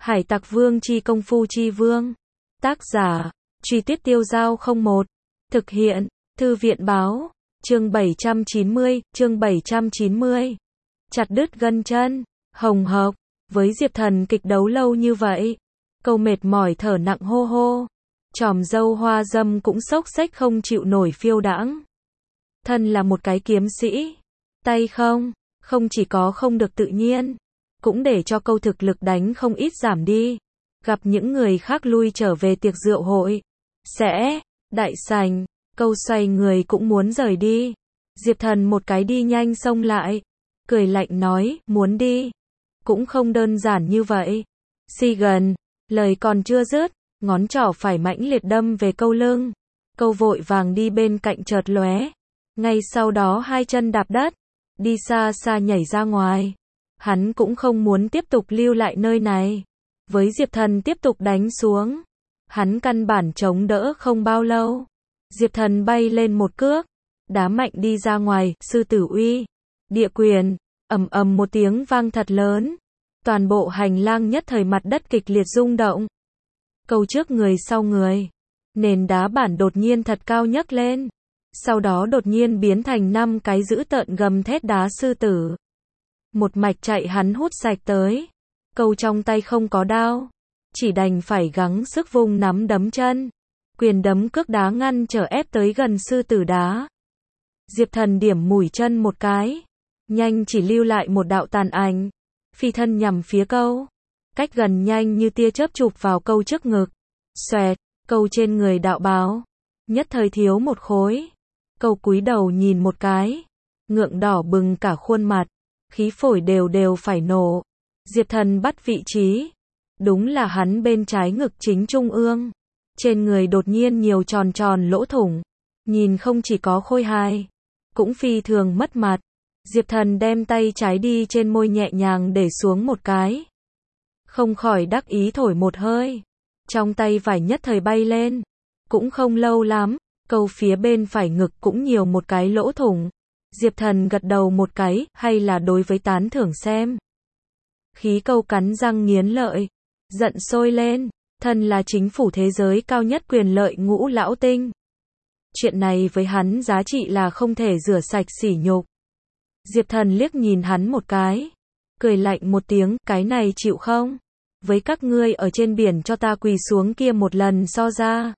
Hải Tặc Vương chi công phu chi vương. Tác giả, Truy Tuyết Tiêu Dao 01. Thực hiện, Thư viện báo. Chương 790. Chặt đứt gân chân. Hồng hộc. Với Diệp Thần kịch đấu lâu như vậy, câu mệt mỏi thở nặng hô hô. Chòm râu hoa râm cũng xốc xếch không chịu nổi phiêu đãng. Thân là một cái kiếm sĩ, tay không chỉ có không được tự nhiên, cũng để cho câu thực lực đánh không ít giảm đi. Gặp những người khác lui trở về tiệc rượu hội, đại sành, câu xoay người cũng muốn rời đi. Diệp Thần một cái đi nhanh xông lại, cười lạnh nói, muốn đi, cũng không đơn giản như vậy. Si gần, lời còn chưa dứt, ngón trỏ phải mãnh liệt đâm về câu lưng. Câu vội vàng đi bên cạnh chợt lóe, ngay sau đó hai chân đạp đất, đi xa xa nhảy ra ngoài. Hắn cũng không muốn tiếp tục lưu lại nơi này. Với Diệp Thần tiếp tục đánh xuống, hắn căn bản chống đỡ không bao lâu. Diệp Thần bay lên một cước, đá mạnh đi ra ngoài, sư tử uy, địa quyền, ầm ầm một tiếng vang thật lớn. Toàn bộ hành lang nhất thời mặt đất kịch liệt rung động. Câu trước người sau người, nền đá bản đột nhiên thật cao nhấc lên. Sau đó đột nhiên biến thành 5 cái dữ tợn gầm thét đá sư tử. Một mạch chạy hắn hút sạch tới. Câu trong tay không có đao, chỉ đành phải gắng sức vung nắm đấm chân, quyền đấm cước đá ngăn trở ép tới gần sư tử đá. Diệp Thần điểm mũi chân một cái, nhanh chỉ lưu lại một đạo tàn ảnh, phi thân nhằm phía câu, cách gần nhanh như tia chớp chụp vào câu trước ngực. Xoẹt, câu trên người đạo bào nhất thời thiếu một khối. Câu cúi đầu nhìn một cái, ngượng đỏ bừng cả khuôn mặt, khí phổi đều phải nổ. Diệp Thần bắt vị trí, đúng là hắn bên trái ngực chính trung ương. Trên người đột nhiên nhiều tròn tròn lỗ thủng, nhìn không chỉ có khôi hài, cũng phi thường mất mặt. Diệp Thần đem tay trái đi trên môi nhẹ nhàng để xuống một cái, không khỏi đắc ý thổi một hơi. Trong tay vải nhất thời bay lên, cũng không lâu lắm, câu phía bên phải ngực cũng nhiều một cái lỗ thủng. Diệp Thần gật đầu một cái, hay là đối với tán thưởng xem. Khí câu cắn răng nghiến lợi, giận sôi lên, thân là chính phủ thế giới cao nhất quyền lợi ngũ lão tinh. Chuyện này với hắn giá trị là không thể rửa sạch sỉ nhục. Diệp Thần liếc nhìn hắn một cái, cười lạnh một tiếng, cái này chịu không? Với các ngươi ở trên biển cho ta quỳ xuống kia một lần so ra,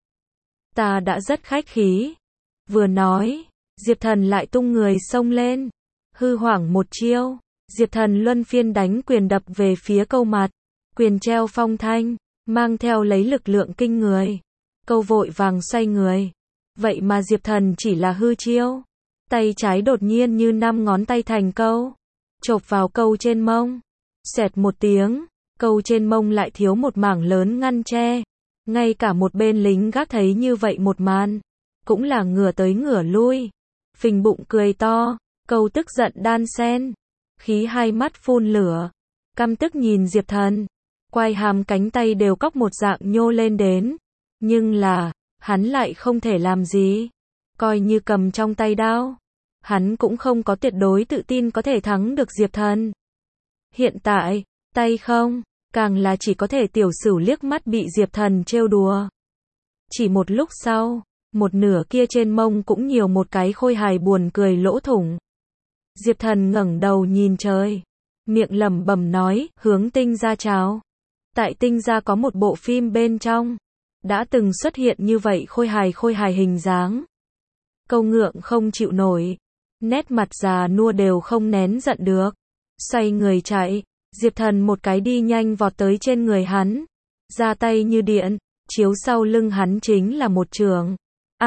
ta đã rất khách khí. Vừa nói, Diệp Thần lại tung người xông lên, hư hoảng một chiêu. Diệp Thần luân phiên đánh quyền đập về phía câu mặt, quyền treo phong thanh, mang theo lấy lực lượng kinh người. Câu vội vàng xoay người, vậy mà Diệp Thần chỉ là hư chiêu, tay trái đột nhiên như 5 ngón tay thành câu, chộp vào câu trên mông. Xẹt một tiếng, câu trên mông lại thiếu một mảng lớn ngăn che. Ngay cả một bên lính gác thấy như vậy một màn, cũng là ngửa tới ngửa lui, phình bụng cười to. Câu tức giận đan sen, khí hai mắt phun lửa, căm tức nhìn Diệp Thần, quai hàm cánh tay đều cóc một dạng nhô lên đến. Nhưng là, hắn lại không thể làm gì. Coi như cầm trong tay đao, hắn cũng không có tuyệt đối tự tin có thể thắng được Diệp Thần. Hiện tại, tay không, càng là chỉ có thể tiểu sửu liếc mắt bị Diệp Thần trêu đùa. Chỉ một lúc sau, một nửa kia trên mông cũng nhiều một cái khôi hài buồn cười lỗ thủng. Diệp Thần ngẩng đầu nhìn trời, miệng lẩm bẩm nói, hướng tinh gia chào. Tại tinh gia có một bộ phim bên trong, đã từng xuất hiện như vậy khôi hài hình dáng. Câu ngượng không chịu nổi, nét mặt già nua đều không nén giận được. Xoay người chạy, Diệp Thần một cái đi nhanh vọt tới trên người hắn, ra tay như điện, chiếu sau lưng hắn chính là một chưởng.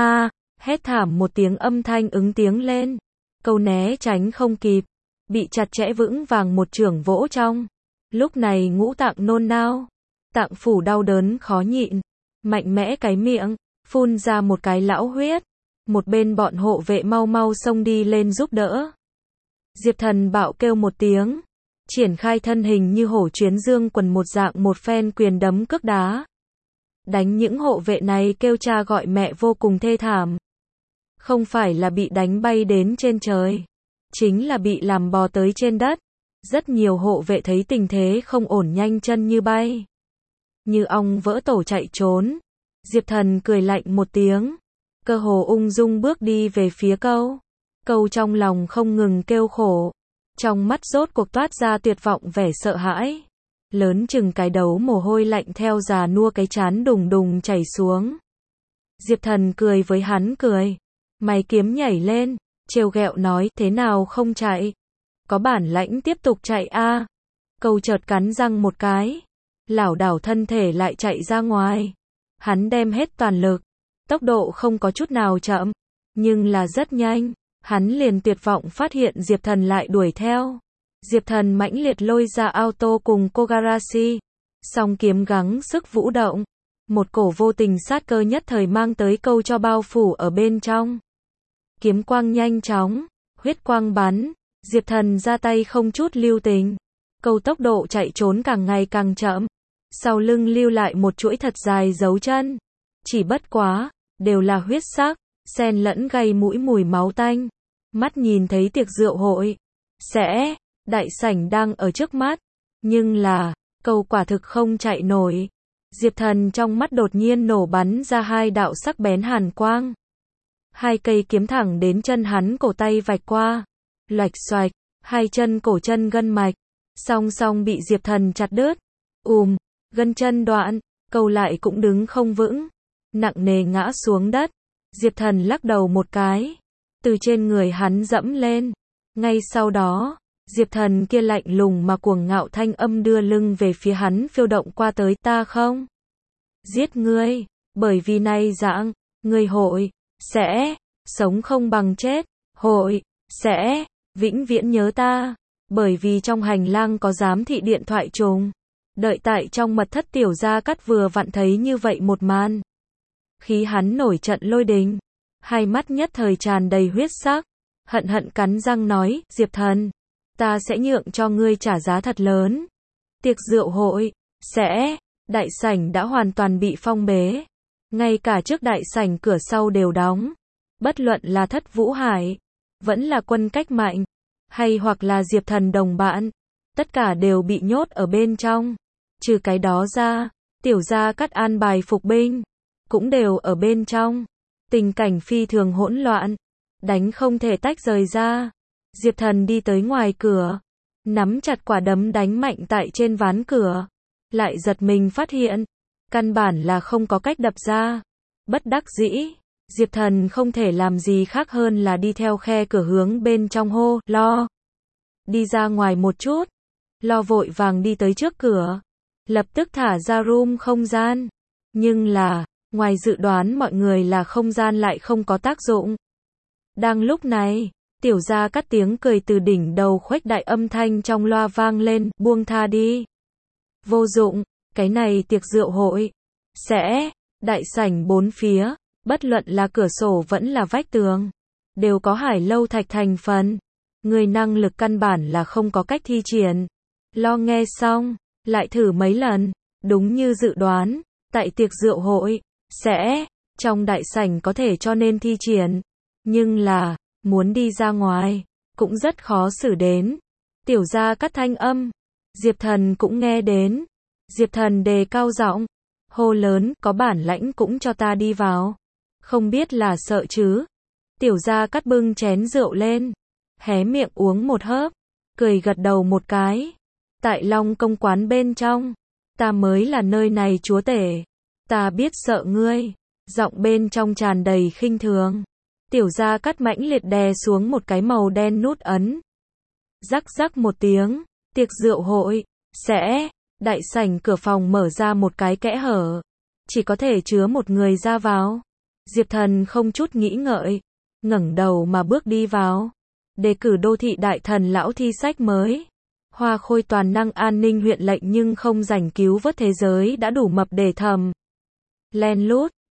Hét thảm một tiếng âm thanh ứng tiếng lên. Câu né tránh không kịp, bị chặt chẽ vững vàng một chưởng vỗ trong. Lúc này ngũ tạng nôn nao, tạng phủ đau đớn khó nhịn, mạnh mẽ cái miệng, phun ra một cái lão huyết. Một bên bọn hộ vệ mau mau xông đi lên giúp đỡ. Diệp Thần bạo kêu một tiếng, triển khai thân hình như hổ chuyến dương quần một dạng, một phen quyền đấm cước đá. Đánh những hộ vệ này kêu cha gọi mẹ vô cùng thê thảm. Không phải là bị đánh bay đến trên trời, chính là bị làm bò tới trên đất. Rất nhiều hộ vệ thấy tình thế không ổn nhanh chân như bay, như ong vỡ tổ chạy trốn. Diệp Thần cười lạnh một tiếng, cơ hồ ung dung bước đi về phía câu. Câu trong lòng không ngừng kêu khổ, trong mắt rốt cuộc toát ra tuyệt vọng vẻ sợ hãi. Lớn chừng cái đấu mồ hôi lạnh theo già nua cái trán đùng đùng chảy xuống. Diệp Thần cười với hắn cười, mày kiếm nhảy lên, trêu ghẹo nói thế nào không chạy. Có bản lãnh tiếp tục chạy a. Câu chợt cắn răng một cái, lảo đảo thân thể lại chạy ra ngoài. Hắn đem hết toàn lực, tốc độ không có chút nào chậm, nhưng là rất nhanh. Hắn liền tuyệt vọng phát hiện Diệp Thần lại đuổi theo. Diệp Thần mãnh liệt lôi ra auto cùng Kogarashi, song kiếm gắng sức vũ động. Một cổ vô tình sát cơ nhất thời mang tới câu cho bao phủ ở bên trong. Kiếm quang nhanh chóng, huyết quang bắn, Diệp Thần ra tay không chút lưu tình. Câu tốc độ chạy trốn càng ngày càng chậm, sau lưng lưu lại một chuỗi thật dài dấu chân. Chỉ bất quá, đều là huyết sắc, xen lẫn gây mũi mùi máu tanh. Mắt nhìn thấy tiệc rượu hội, đại sảnh đang ở trước mắt, nhưng là, câu quả thực không chạy nổi. Diệp Thần trong mắt đột nhiên nổ bắn ra hai đạo sắc bén hàn quang. Hai cây kiếm thẳng đến chân hắn cổ tay vạch qua, loạch xoạch, hai chân cổ chân gân mạch, song song bị Diệp Thần chặt đứt. Gân chân đoạn, câu lại cũng đứng không vững, nặng nề ngã xuống đất. Diệp Thần lắc đầu một cái, từ trên người hắn dẫm lên. Ngay sau đó, Diệp Thần kia lạnh lùng mà cuồng ngạo thanh âm đưa lưng về phía hắn phiêu động qua tới, ta không giết ngươi, bởi vì nay dạng, ngươi hội sẽ sống không bằng chết, hội sẽ vĩnh viễn nhớ ta, bởi vì trong hành lang có giám thị điện thoại trùng. Đợi tại trong mật thất Tiểu Gia Cát vừa vặn thấy như vậy một màn, khí hắn nổi trận lôi đình, hai mắt nhất thời tràn đầy huyết sắc, hận hận cắn răng nói, Diệp Thần, ta sẽ nhượng cho ngươi trả giá thật lớn. Tiệc rượu hội, đại sảnh đã hoàn toàn bị phong bế, ngay cả trước đại sảnh cửa sau đều đóng. Bất luận là Thất Vũ Hải, vẫn là Quân Cách Mạnh, hay hoặc là Diệp Thần đồng bạn, tất cả đều bị nhốt ở bên trong. Trừ cái đó ra, Tiểu Gia Cát an bài phục binh, cũng đều ở bên trong. Tình cảnh phi thường hỗn loạn, đánh không thể tách rời ra. Diệp Thần đi tới ngoài cửa, nắm chặt quả đấm đánh mạnh tại trên ván cửa, lại giật mình phát hiện, căn bản là không có cách đập ra. Bất đắc dĩ, Diệp Thần không thể làm gì khác hơn là đi theo khe cửa hướng bên trong hô, Lo. Đi ra ngoài một chút. Lo vội vàng đi tới trước cửa, lập tức thả ra room không gian. Nhưng là, ngoài dự đoán mọi người là không gian lại không có tác dụng. Đang lúc này, Tiểu Gia Cát tiếng cười từ đỉnh đầu khuếch đại âm thanh trong loa vang lên, buông tha đi. Vô dụng, cái này tiệc rượu hội, đại sảnh bốn phía, bất luận là cửa sổ vẫn là vách tường, đều có hải lâu thạch thành phần. Người năng lực căn bản là không có cách thi triển. Lo nghe xong, lại thử mấy lần, đúng như dự đoán, tại tiệc rượu hội, trong đại sảnh có thể cho nên thi triển. Nhưng là, muốn đi ra ngoài, cũng rất khó xử đến. Tiểu Gia Cát thanh âm, Diệp Thần cũng nghe đến. Diệp Thần đề cao giọng, hô lớn, có bản lãnh cũng cho ta đi vào. Không biết là sợ chứ. Tiểu Gia Cát bưng chén rượu lên, hé miệng uống một hớp, cười gật đầu một cái. Tại Long Công quán bên trong, ta mới là nơi này chúa tể. Ta biết sợ ngươi. Giọng bên trong tràn đầy khinh thường. Tiểu Gia Cát mãnh liệt đè xuống một cái màu đen nút ấn. Rắc rắc một tiếng, tiệc rượu hội, đại sảnh cửa phòng mở ra một cái kẽ hở. Chỉ có thể chứa một người ra vào. Diệp Thần không chút nghĩ ngợi, ngẩng đầu mà bước đi vào. Đề cử đô thị đại thần lão thi sách mới. Hoa Khôi toàn năng an ninh huyện lệnh nhưng không rảnh cứu vớt thế giới đã đủ mập để thầm. Len lút,